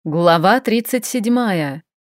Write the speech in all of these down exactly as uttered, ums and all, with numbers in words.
Глава тридцать седьмая.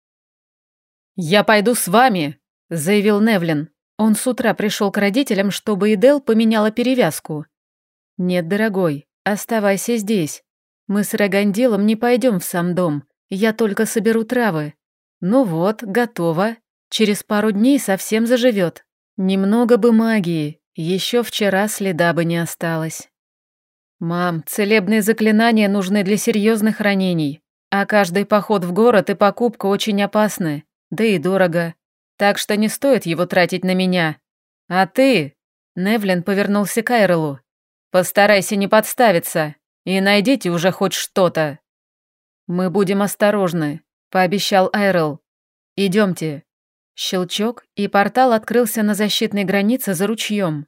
«Я пойду с вами», — заявил Невлин. Он с утра пришел к родителям, чтобы Идел поменяла перевязку. «Нет, дорогой, оставайся здесь. Мы с Рагандилом не пойдем в сам дом, я только соберу травы. Ну вот, готово. Через пару дней совсем заживет. Немного бы магии, еще вчера следа бы не осталось». «Мам, целебные заклинания нужны для серьезных ранений. А каждый поход в город и покупка очень опасны, да и дорого. Так что не стоит его тратить на меня. А ты...» Невлин повернулся к Айрелу. «Постарайся не подставиться, и найдите уже хоть что-то». «Мы будем осторожны», — пообещал Айрел. «Идемте». Щелчок, и портал открылся на защитной границе за ручьем.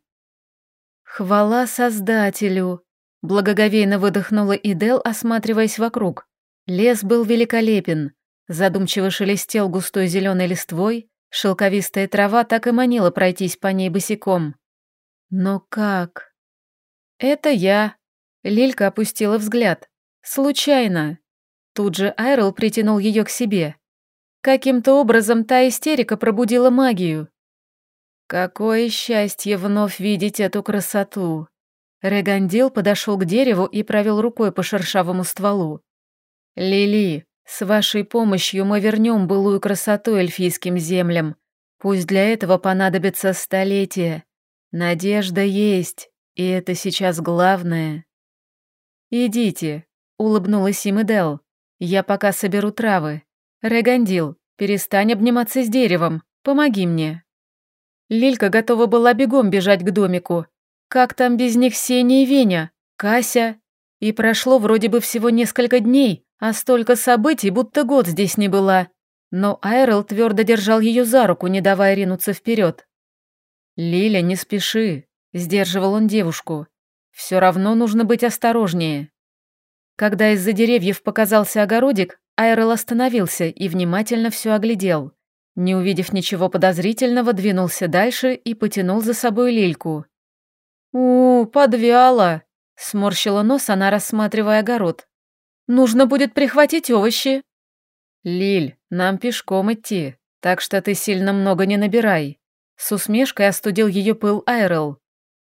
«Хвала Создателю», — благоговейно выдохнула Идел, осматриваясь вокруг. Лес был великолепен, задумчиво шелестел густой зеленой листвой, шелковистая трава так и манила пройтись по ней босиком. Но как? «Это я», — Лилька опустила взгляд. «Случайно». Тут же Айрел притянул ее к себе. Каким-то образом та истерика пробудила магию. «Какое счастье вновь видеть эту красоту!» Регандил подошел к дереву и провел рукой по шершавому стволу. «Лили, с вашей помощью мы вернем былую красоту эльфийским землям. Пусть для этого понадобится столетие. Надежда есть, и это сейчас главное». «Идите», — улыбнулась им Идел. «Я пока соберу травы. Регандил, перестань обниматься с деревом, помоги мне». Лилька готова была бегом бежать к домику. Как там без них Сеня и Веня, Кася? И прошло вроде бы всего несколько дней, а столько событий, будто год здесь не была. Но Айрел твердо держал ее за руку, не давая ринуться вперед. «Лиля, не спеши», — сдерживал он девушку. «Все равно нужно быть осторожнее». Когда из-за деревьев показался огородик, Айрел остановился и внимательно все оглядел. Не увидев ничего подозрительного, двинулся дальше и потянул за собой Лильку. «У, подвяла», — сморщила нос она, рассматривая огород. «Нужно будет прихватить овощи». «Лиль, нам пешком идти, так что ты сильно много не набирай», — с усмешкой остудил ее пыл Айрел.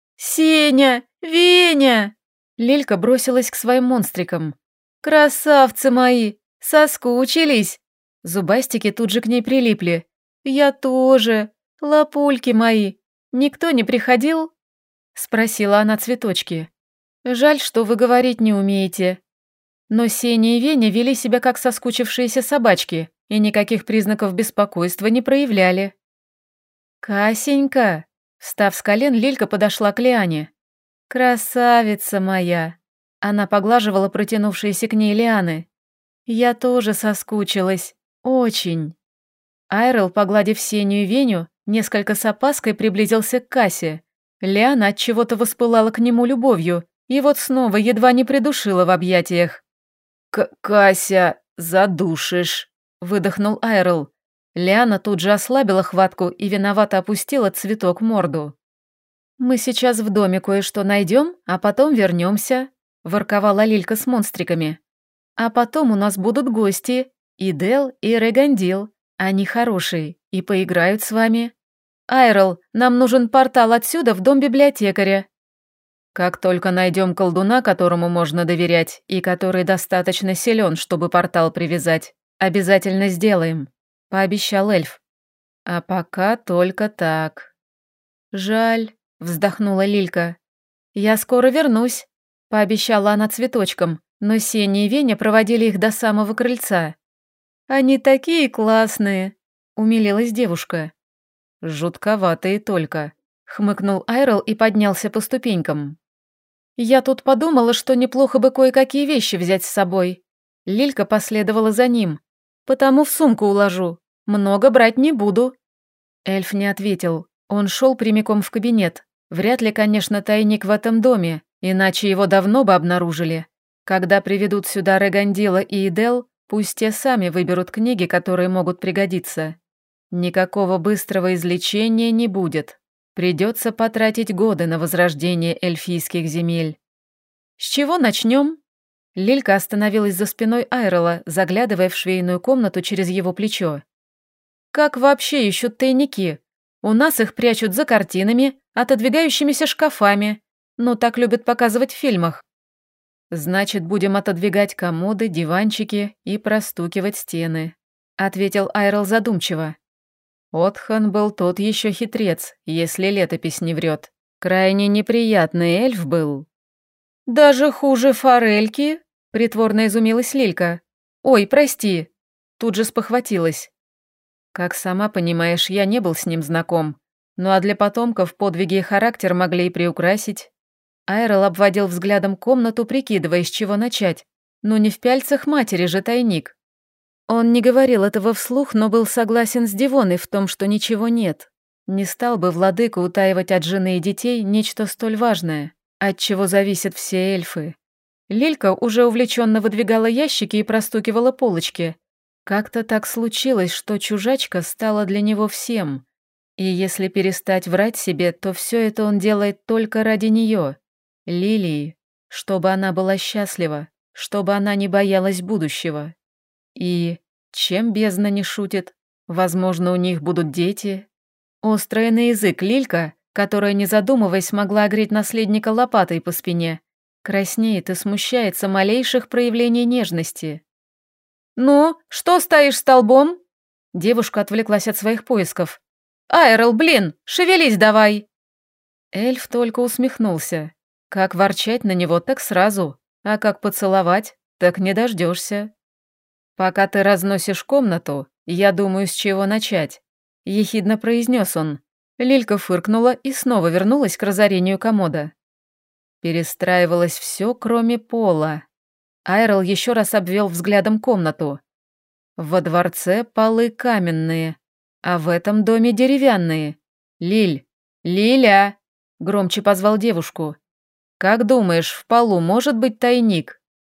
«Сеня! Веня!» Лилька бросилась к своим монстрикам. «Красавцы мои! Соскучились!» Зубастики тут же к ней прилипли. «Я тоже! Лапульки мои! Никто не приходил?» Спросила она цветочки. «Жаль, что вы говорить не умеете». Но Сеня и Веня вели себя как соскучившиеся собачки и никаких признаков беспокойства не проявляли. «Касенька!» Встав с колен, Лилька подошла к Лиане. «Красавица моя!» Она поглаживала протянувшиеся к ней лианы. «Я тоже соскучилась. Очень». Айрел, погладив Сеню и Веню, несколько с опаской приблизился к Кассе. Лиана от чего-то воспылала к нему любовью, и вот снова едва не придушила в объятиях. К «Кася, задушишь», — выдохнул Айрел. Лиана тут же ослабила хватку и виновато опустила цветок морду. «Мы сейчас в доме кое-что найдем, а потом вернемся», — ворковала Лилька с монстриками. «А потом у нас будут гости, Идел и Регандил. Они хорошие и поиграют с вами. Айрел, нам нужен портал отсюда в дом библиотекаря». «Как только найдем колдуна, которому можно доверять, и который достаточно силен, чтобы портал привязать, обязательно сделаем», — пообещал эльф. «А пока только так». «Жаль», — вздохнула Лилька. «Я скоро вернусь», — пообещала она цветочкам, но Сеня и Веня проводили их до самого крыльца. «Они такие классные», — умилилась девушка. «Жутковатые только», — хмыкнул Айрел и поднялся по ступенькам. «Я тут подумала, что неплохо бы кое-какие вещи взять с собой». Лилька последовала за ним. «Потому в сумку уложу. Много брать не буду». Эльф не ответил. Он шел прямиком в кабинет. Вряд ли, конечно, тайник в этом доме, иначе его давно бы обнаружили. Когда приведут сюда Регандила и Идел, пусть те сами выберут книги, которые могут пригодиться. Никакого быстрого излечения не будет. Придется потратить годы на возрождение эльфийских земель. «С чего начнем?» Лилька остановилась за спиной Айрела, заглядывая в швейную комнату через его плечо. «Как вообще ищут тайники? У нас их прячут за картинами, отодвигающимися шкафами. Ну, так любят показывать в фильмах». «Значит, будем отодвигать комоды, диванчики и простукивать стены», — ответил Айрел задумчиво. Отхан был тот еще хитрец, если летопись не врет. Крайне неприятный эльф был. «Даже хуже форельки?» — притворно изумилась Лилька. «Ой, прости!» Тут же спохватилась. «Как сама понимаешь, я не был с ним знаком. Ну а для потомков подвиги и характер могли и приукрасить». Айрел обводил взглядом комнату, прикидывая, с чего начать. Ну не в пяльцах матери же тайник. Он не говорил этого вслух, но был согласен с Дивоной в том, что ничего нет. Не стал бы владыка утаивать от жены и детей нечто столь важное, от чего зависят все эльфы. Лилька уже увлеченно выдвигала ящики и простукивала полочки. Как-то так случилось, что чужачка стала для него всем. И если перестать врать себе, то все это он делает только ради нее, Лилии, чтобы она была счастлива, чтобы она не боялась будущего. И чем бездна не шутит, возможно, у них будут дети. Острая на язык Лилька, которая, не задумываясь, могла огреть наследника лопатой по спине, краснеет и смущается малейших проявлений нежности. «Ну, что стоишь столбом?» Девушка отвлеклась от своих поисков. «Айрел, блин, шевелись давай!» Эльф только усмехнулся. Как ворчать на него, так сразу, а как поцеловать, так не дождешься. «Пока ты разносишь комнату, я думаю, с чего начать», — ехидно произнес он. Лилька фыркнула и снова вернулась к разорению комода. Перестраивалось все, кроме пола. Айрел еще раз обвел взглядом комнату. Во дворце полы каменные, а в этом доме деревянные. «Лиль! Лиля!» — громче позвал девушку. «Как думаешь, в полу может быть тайник?»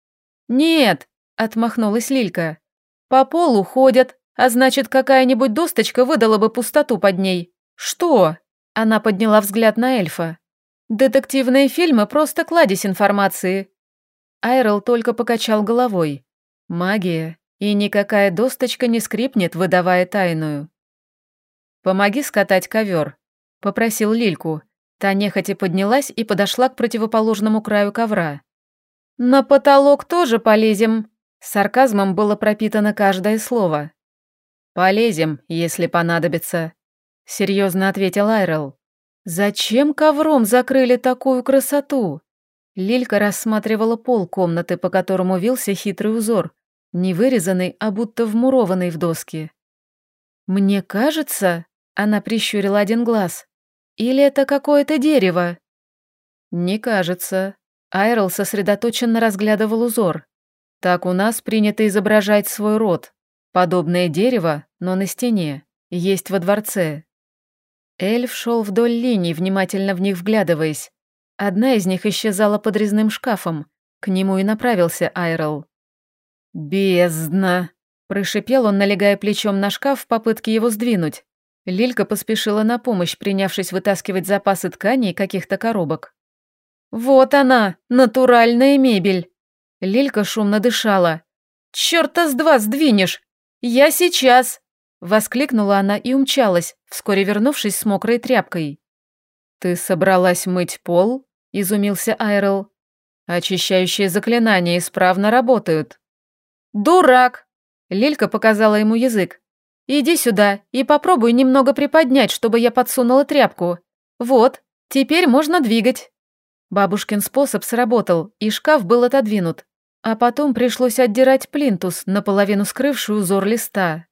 «Нет!» — отмахнулась Лилька. «По полу ходят, а значит, какая-нибудь досточка выдала бы пустоту под ней». «Что?» — она подняла взгляд на эльфа. «Детективные фильмы — просто кладезь информации». Айрел только покачал головой. «Магия, и никакая досточка не скрипнет, выдавая тайную». «Помоги скатать ковер», — попросил Лильку. Та нехотя поднялась и подошла к противоположному краю ковра. «На потолок тоже полезем», — сарказмом было пропитано каждое слово. «Полезем, если понадобится», — серьезно ответил Айрел. «Зачем ковром закрыли такую красоту?» Лилька рассматривала пол комнаты, по которому вился хитрый узор, не вырезанный, а будто вмурованный в доски. «Мне кажется», — она прищурила один глаз, — «или это какое-то дерево?» «Не кажется». Айрел сосредоточенно разглядывал узор. «Так у нас принято изображать свой род. Подобное дерево, но на стене, есть во дворце». Эльф шел вдоль линий, внимательно в них вглядываясь. Одна из них исчезала под резным шкафом. К нему и направился Айрел. «Бездна!» – прошипел он, налегая плечом на шкаф в попытке его сдвинуть. Лилька поспешила на помощь, принявшись вытаскивать запасы тканей и каких-то коробок. «Вот она, натуральная мебель!» Лилька шумно дышала. «Чёрта с два сдвинешь! Я сейчас!» Воскликнула она и умчалась, вскоре вернувшись с мокрой тряпкой. «Ты собралась мыть пол?» – изумился Айрел. «Очищающие заклинания исправно работают». «Дурак!» – Лилька показала ему язык. «Иди сюда и попробуй немного приподнять, чтобы я подсунула тряпку. Вот, теперь можно двигать». Бабушкин способ сработал, и шкаф был отодвинут, а потом пришлось отдирать плинтус, наполовину скрывший узор листа.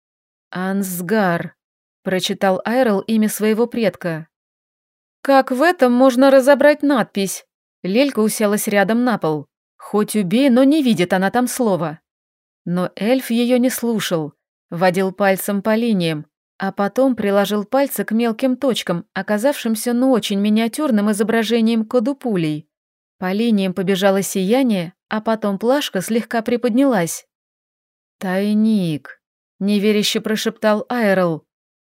«Ансгар», – прочитал Айрел имя своего предка. «Как в этом можно разобрать надпись?» Лелька уселась рядом на пол. Хоть убей, но не видит она там слова. Но эльф ее не слушал, водил пальцем по линиям, а потом приложил пальцы к мелким точкам, оказавшимся ну очень миниатюрным изображением кодупулей. По линиям побежало сияние, а потом плашка слегка приподнялась. «Тайник», — неверяще прошептал Айрел.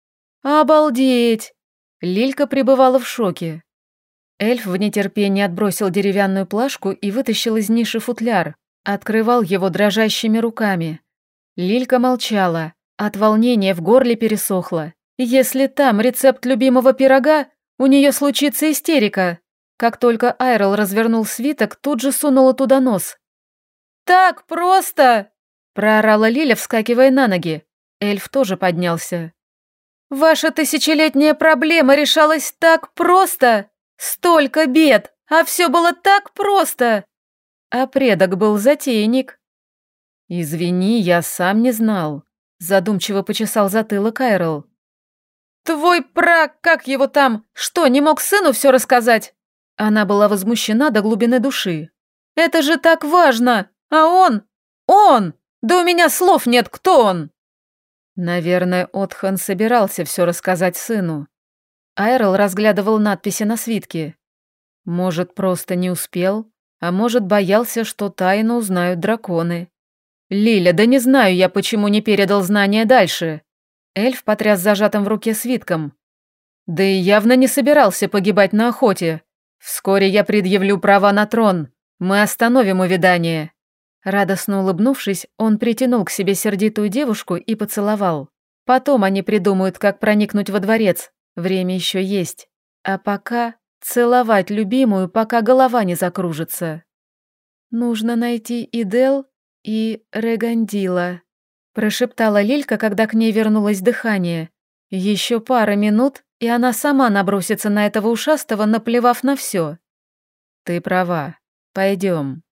«Обалдеть!» Лилька пребывала в шоке. Эльф в нетерпении отбросил деревянную плашку и вытащил из ниши футляр. Открывал его дрожащими руками. Лилька молчала, от волнения в горле пересохло. Если там рецепт любимого пирога, у нее случится истерика. Как только Айрол развернул свиток, тут же сунула туда нос. «Так просто!» – проорала Лиля, вскакивая на ноги. Эльф тоже поднялся. «Ваша тысячелетняя проблема решалась так просто! Столько бед, а все было так просто!» А предок был затейник. «Извини, я сам не знал», – задумчиво почесал затылок Айрол. «Твой пра... как его там? Что, не мог сыну все рассказать?» Она была возмущена до глубины души. «Это же так важно! А он? Он! Да у меня слов нет, кто он?» Наверное, Отхан собирался все рассказать сыну. Айрол разглядывал надписи на свитке. Может, просто не успел, а может, боялся, что тайну узнают драконы. «Лиля, да не знаю я, почему не передал знания дальше». Эльф потряс зажатым в руке свитком. «Да и явно не собирался погибать на охоте. Вскоре я предъявлю права на трон. Мы остановим увядание». Радостно улыбнувшись, он притянул к себе сердитую девушку и поцеловал. Потом они придумают, как проникнуть во дворец. Время еще есть. А пока целовать любимую, пока голова не закружится. «Нужно найти Идел и Регандила», прошептала Лилька, когда к ней вернулось дыхание. Еще пара минут, и она сама набросится на этого ушастого, наплевав на все. «Ты права. Пойдем».